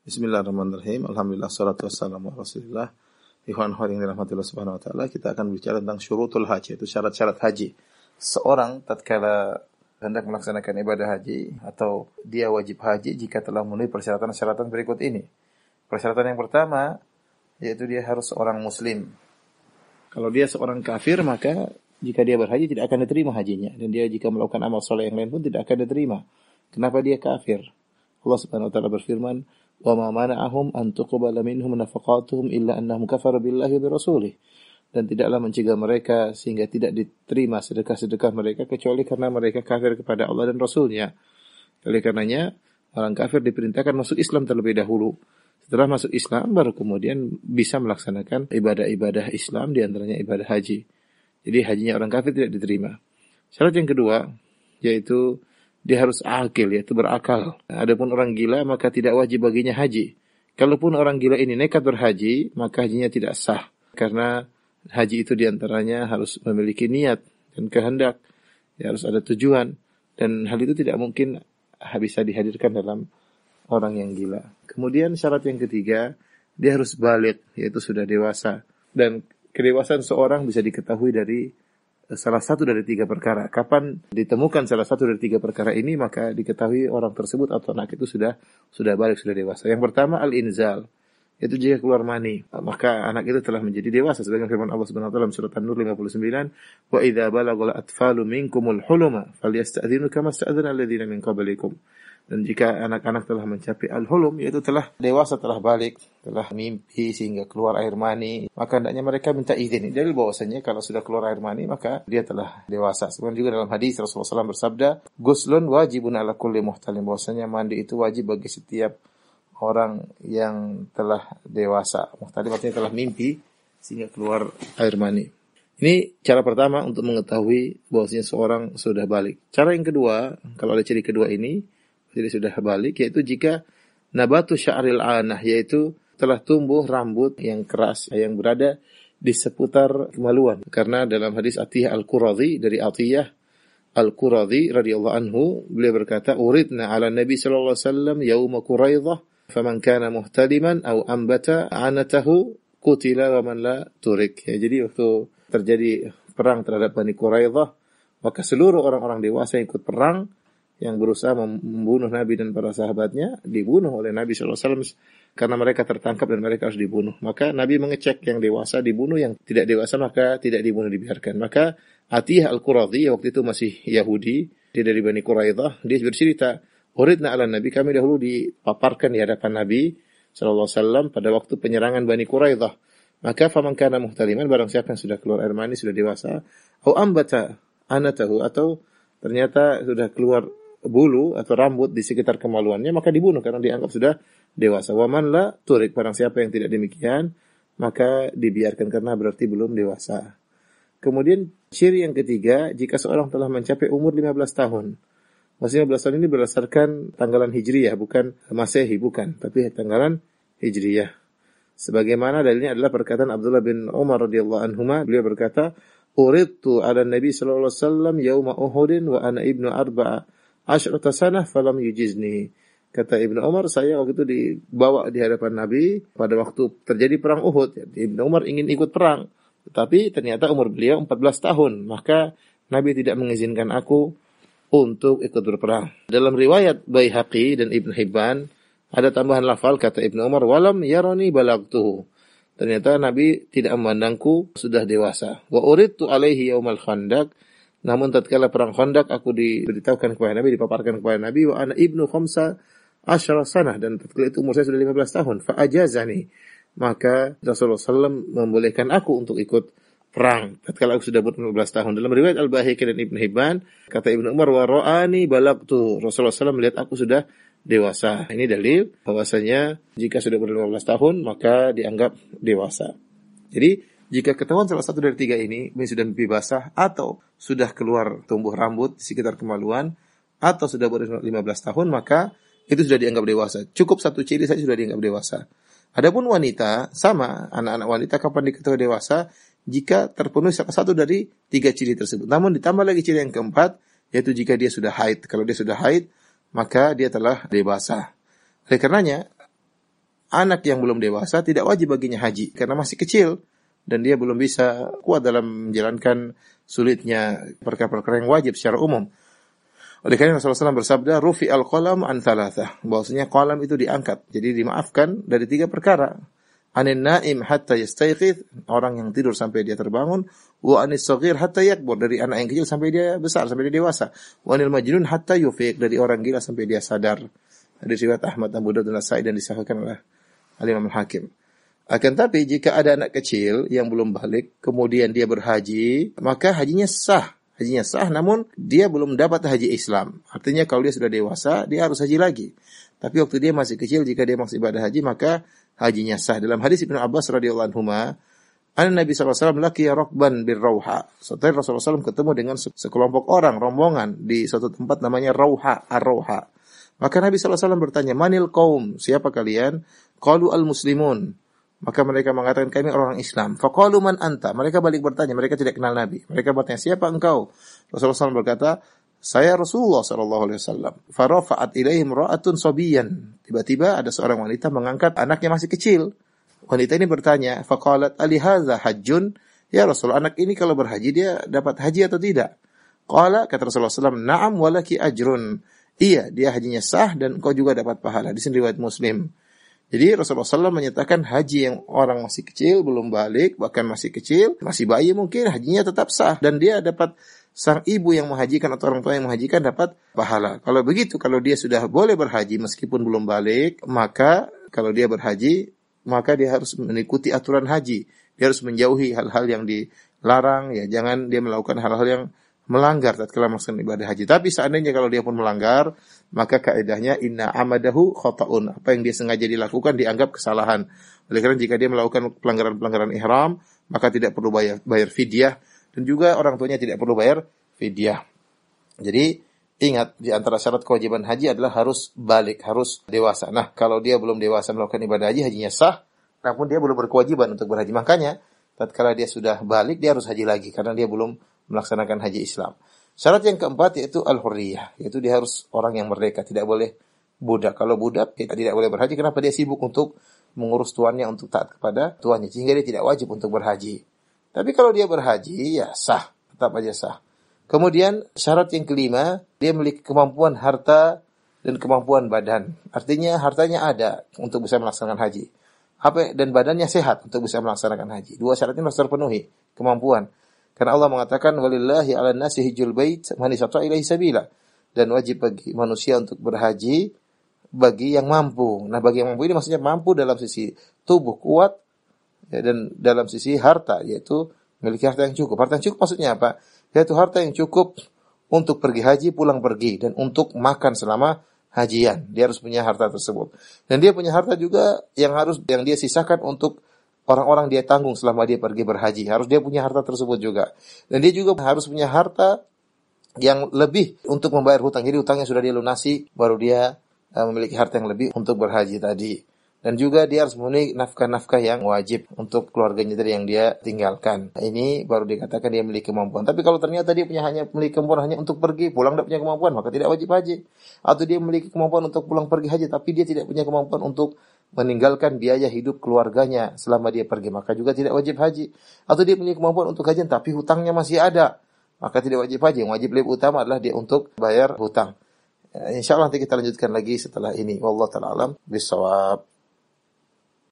Bismillahirrahmanirrahim. Alhamdulillah, salatu wassalamu ala Rasulillah. Ikhwan yang dirahmati Allah Subhanahu wa taala, kita akan bicara tentang syurutul haji, itu syarat-syarat haji. Seorang tatkala hendak melaksanakan ibadah haji atau dia wajib haji jika telah memenuhi persyaratan-syaratan berikut ini. Persyaratan yang pertama yaitu dia harus seorang muslim. Kalau dia seorang kafir, maka jika dia berhaji tidak akan diterima hajinya, dan dia jika melakukan amal soleh yang lain pun tidak akan diterima. Kenapa dia kafir? Allah Subhanahu wa taala berfirman, "Wa ma mana'ahum an tuqbala minhum nafaqatuhum illa annahum kafaru billahi wa birrasulih." Dan tidaklah mencegah mereka sehingga tidak diterima sedekah-sedekah mereka kecuali karena mereka kafir kepada Allah dan Rasulnya. Oleh karenanya, orang kafir diperintahkan masuk Islam terlebih dahulu. Setelah masuk Islam, baru kemudian bisa melaksanakan ibadah-ibadah Islam, di antaranya ibadah haji. Jadi hajinya orang kafir tidak diterima. Syarat yang kedua, yaitu dia harus akil, yaitu berakal. Adapun orang gila, maka tidak wajib baginya haji. Kalaupun orang gila ini nekat berhaji, maka hajinya tidak sah. Karena haji itu diantaranya harus memiliki niat dan kehendak. Ya, harus ada tujuan. Dan hal itu tidak mungkin bisa dihadirkan dalam orang yang gila. Kemudian syarat yang ketiga, dia harus balik, yaitu sudah dewasa. Dan kedewasaan seorang bisa diketahui dari salah satu dari tiga perkara. Kapan ditemukan salah satu dari tiga perkara ini, maka diketahui orang tersebut atau anak itu sudah balik, sudah dewasa. Yang pertama al-inzal, yaitu jika keluar mani, maka anak itu telah menjadi dewasa. Sebagaimana firman Allah Subhanahu wa taala dalam surat An-Nur 59, "Wa idza balagal atfalu minkumul huluma falyasta'dhinu kama sta'dzana alladziina min qablikum." Dan jika anak-anak telah mencapai al-hulum, yaitu telah dewasa, telah balik, telah mimpi sehingga keluar air mani, maka hendaknya mereka minta izin. Dalil bahwasanya kalau sudah keluar air mani, maka dia telah dewasa. Sebenarnya juga dalam hadis Rasulullah SAW bersabda, "Guslun wajibun ala kulli muhtalim." Bahwasanya mandi itu wajib bagi setiap orang yang telah dewasa. Muhtalim artinya telah mimpi sehingga keluar air mani. Ini cara pertama untuk mengetahui bahwasanya seorang sudah balik. Cara yang kedua, kalau ada ciri kedua ini, jadi sudah balik, yaitu jika nabatu sya'ril anah, yaitu telah tumbuh rambut yang keras yang berada di seputar kemaluan. Karena dalam hadis Atiyah Al-Quradhi, dari Atiyah Al-Quradhi radhiyallahu anhu, beliau berkata, "Uridna ala Nabi sallallahu alaihi wasallam yauma Quraidah, faman kana muhtaliman aw ambata anatahu qutila wa man la turik." Ya, jadi waktu terjadi perang terhadap Bani Quraidah, maka seluruh orang-orang dewasa yang ikut perang, yang berusaha membunuh Nabi dan para sahabatnya, dibunuh oleh Nabi SAW karena mereka tertangkap dan mereka harus dibunuh. Maka Nabi mengecek yang dewasa dibunuh, yang tidak dewasa maka tidak dibunuh, dibiarkan. Maka Atiyah Al-Quradhi waktu itu masih Yahudi, dia dari Bani Quraidah, dia bercerita, "Uridna ala Nabi," kami dahulu dipaparkan di hadapan Nabi SAW pada waktu penyerangan Bani Quraidah. Maka faman kana muhtaliman, barang siapa yang sudah keluar air mani, sudah dewasa, au ambata anatahu, atau ternyata sudah keluar bulu atau rambut di sekitar kemaluannya, maka dibunuh karena dianggap sudah dewasa. Wa man la turik, barang siapa yang tidak demikian, maka dibiarkan karena berarti belum dewasa. Kemudian ciri yang ketiga, jika seorang telah mencapai umur 15 tahun. Maksudnya 15 tahun ini berdasarkan tanggalan Hijriyah, bukan Masehi, bukan, tapi tanggalan Hijriyah. Sebagaimana dalilnya adalah perkataan Abdullah bin Umar radhiyallahu anhuma, beliau berkata, "Uridtu ala Nabi sallallahu alaihi wasallam yauma Uhudin wa ana ibnu arba'a asyrata sanah falam yujizni." Kata Ibnu Umar, saya waktu itu dibawa di hadapan Nabi pada waktu terjadi perang Uhud. Ibnu Umar ingin ikut perang, tetapi ternyata umur beliau 14 tahun. Maka Nabi tidak mengizinkan aku untuk ikut berperang. Dalam riwayat Baihaqi dan Ibn Hibban ada tambahan lafal, kata Ibnu Umar, "Walam yarani balagtuhu." Ternyata Nabi tidak memandangku sudah dewasa. "Wa uridtu alaihi yaumal khandaq." Namun tatkala perang Khandaq aku diberitahukan kepada Nabi, dipaparkan kepada Nabi, wa ana ibnu khamsa asyara sanah, dan tatkala itu umur saya sudah 15 tahun. Fa ajazani, maka Rasulullah SAW membolehkan aku untuk ikut perang tatkala aku sudah berumur 15 tahun. Dalam riwayat Al-Baihaqi dan Ibn Hibban, kata Ibnu Umar, wa ra'ani balagtu, Rasulullah SAW melihat aku sudah dewasa. Ini dalil bahwasanya jika sudah berumur 15 tahun maka dianggap dewasa. Jadi jika ketahuan salah satu dari tiga ini sudah mimpi basah, atau sudah keluar tumbuh rambut di sekitar kemaluan, atau sudah berumur 15 tahun, maka itu sudah dianggap dewasa. Cukup satu ciri saja sudah dianggap dewasa. Adapun wanita, sama, anak-anak wanita kapan diketahui dewasa? Jika terpenuhi salah satu dari tiga ciri tersebut. Namun ditambah lagi ciri yang keempat, yaitu jika dia sudah haid. Kalau dia sudah haid, maka dia telah dewasa. Oleh karenanya, anak yang belum dewasa tidak wajib baginya haji karena masih kecil dan dia belum bisa kuat dalam menjalankan sulitnya perkara-perkara yang wajib secara umum. Oleh karena Rasulullah SAW bersabda, "Rufi al-qalam an thalathah." Bahwasanya qalam itu diangkat, jadi dimaafkan dari 3 perkara. Anin naim hatta yastayqidh, orang yang tidur sampai dia terbangun, wa anis saghir hatta yakbur, dari anak yang kecil sampai dia besar, sampai dia dewasa. Wa anil majnun hatta yufiq, dari orang gila sampai dia sadar. Hadis riwayat Ahmad, Abu Dawud dan Nasa'i dan disahihkan oleh Al-Imam Al-Hakim. Akan tapi jika ada anak kecil yang belum balik, kemudian dia berhaji, maka hajinya sah. Hajinya sah, namun dia belum dapat haji Islam. Artinya kalau dia sudah dewasa, dia harus haji lagi. Tapi waktu dia masih kecil, jika dia masih ibadah haji, maka hajinya sah. Dalam hadis Ibnu Abbas radhiyallahu anhuma, Nabi SAW laqiya rukban bir-Rauha. Setelah Rasulullah SAW ketemu dengan sekelompok orang, rombongan di suatu tempat namanya Rauha, Ar-Rauha. Maka Nabi SAW bertanya, "Manil qaum?" Siapa kalian? Qalu al-muslimun. Maka mereka mengatakan, kami orang Islam. Faqalu man anta? Mereka balik bertanya, mereka tidak kenal Nabi. Mereka bertanya, siapa engkau? Rasulullah SAW berkata, saya Rasulullah SAW. Farafa'at ilaihim ra'atun sabiyan. Tiba-tiba ada seorang wanita mengangkat anaknya masih kecil. Wanita ini bertanya, faqalat alihadza hajjun? Ya Rasulullah, anak ini kalau berhaji dia dapat haji atau tidak? Qala, kata Rasulullah SAW, na'am walaki ajrun. Iya, dia hajinya sah dan engkau juga dapat pahala. Di sini riwayat Muslim. Jadi Rasulullah SAW menyatakan haji yang orang masih kecil, belum balik, bahkan masih kecil, masih bayi mungkin, hajinya tetap sah. Dan dia dapat, sang ibu yang menghajikan atau orang tua yang menghajikan dapat pahala. Kalau begitu, kalau dia sudah boleh berhaji meskipun belum balik, maka kalau dia berhaji, maka dia harus mengikuti aturan haji. Dia harus menjauhi hal-hal yang dilarang, ya jangan dia melakukan hal-hal yang melanggar tatkala melaksanakan ibadah haji. Tapi seandainya kalau dia pun melanggar, maka kaidahnya inna amadahu khata'un. Apa yang dia sengaja dilakukan dianggap kesalahan. Oleh karena jika dia melakukan pelanggaran-pelanggaran ihram, maka tidak perlu bayar fidyah dan juga orang tuanya tidak perlu bayar fidyah. Jadi ingat, di antara syarat kewajiban haji adalah harus balik, harus dewasa. Nah, kalau dia belum dewasa melakukan ibadah haji, hajinya sah, namun dia belum berkewajiban untuk berhaji. Makanya tatkala dia sudah balik, dia harus haji lagi karena dia belum melaksanakan haji Islam. Syarat yang keempat yaitu al-hurriyah, yaitu dia harus orang yang merdeka, tidak boleh budak. Kalau budak tidak boleh berhaji, kenapa? Dia sibuk untuk mengurus tuannya, untuk taat kepada tuannya, sehingga dia tidak wajib untuk berhaji. Tapi kalau dia berhaji, ya sah, tetap aja sah. Kemudian syarat yang kelima, dia memiliki kemampuan harta dan kemampuan badan. Artinya hartanya ada untuk bisa melaksanakan haji. Dan badannya sehat untuk bisa melaksanakan haji. Dua syarat ini harus terpenuhi, kemampuan. Karena Allah mengatakan walillahi 'alan nasi hijjul bait man istata'a ilaihi sabila, dan wajib bagi manusia untuk berhaji bagi yang mampu. Nah, bagi yang mampu ini maksudnya mampu dalam sisi tubuh kuat, ya, dan dalam sisi harta, yaitu memiliki harta yang cukup. Harta yang cukup maksudnya apa? Yaitu harta yang cukup untuk pergi haji, pulang pergi, dan untuk makan selama hajian. Dia harus punya harta tersebut. Dan dia punya harta juga yang dia sisakan untuk orang-orang dia tanggung selama dia pergi berhaji. Harus dia punya harta tersebut juga. Dan dia juga harus punya harta yang lebih untuk membayar hutang. Jadi hutangnya sudah dia lunasi, baru dia memiliki harta yang lebih untuk berhaji tadi. Dan juga dia harus memenuhi nafkah-nafkah yang wajib untuk keluarganya tadi yang dia tinggalkan. Ini baru dikatakan dia memiliki kemampuan. Tapi kalau ternyata dia memiliki kemampuan hanya untuk pergi, pulang tidak punya kemampuan, maka tidak wajib haji. Atau dia memiliki kemampuan untuk pulang pergi haji, tapi dia tidak punya kemampuan untuk meninggalkan biaya hidup keluarganya selama dia pergi, maka juga tidak wajib haji. Atau dia punya kemampuan untuk haji, tapi hutangnya masih ada, maka tidak wajib haji. Yang wajib lebih utama adalah dia untuk bayar hutang. InsyaAllah nanti kita lanjutkan lagi setelah ini. Wallahu ta'ala alam bisawab.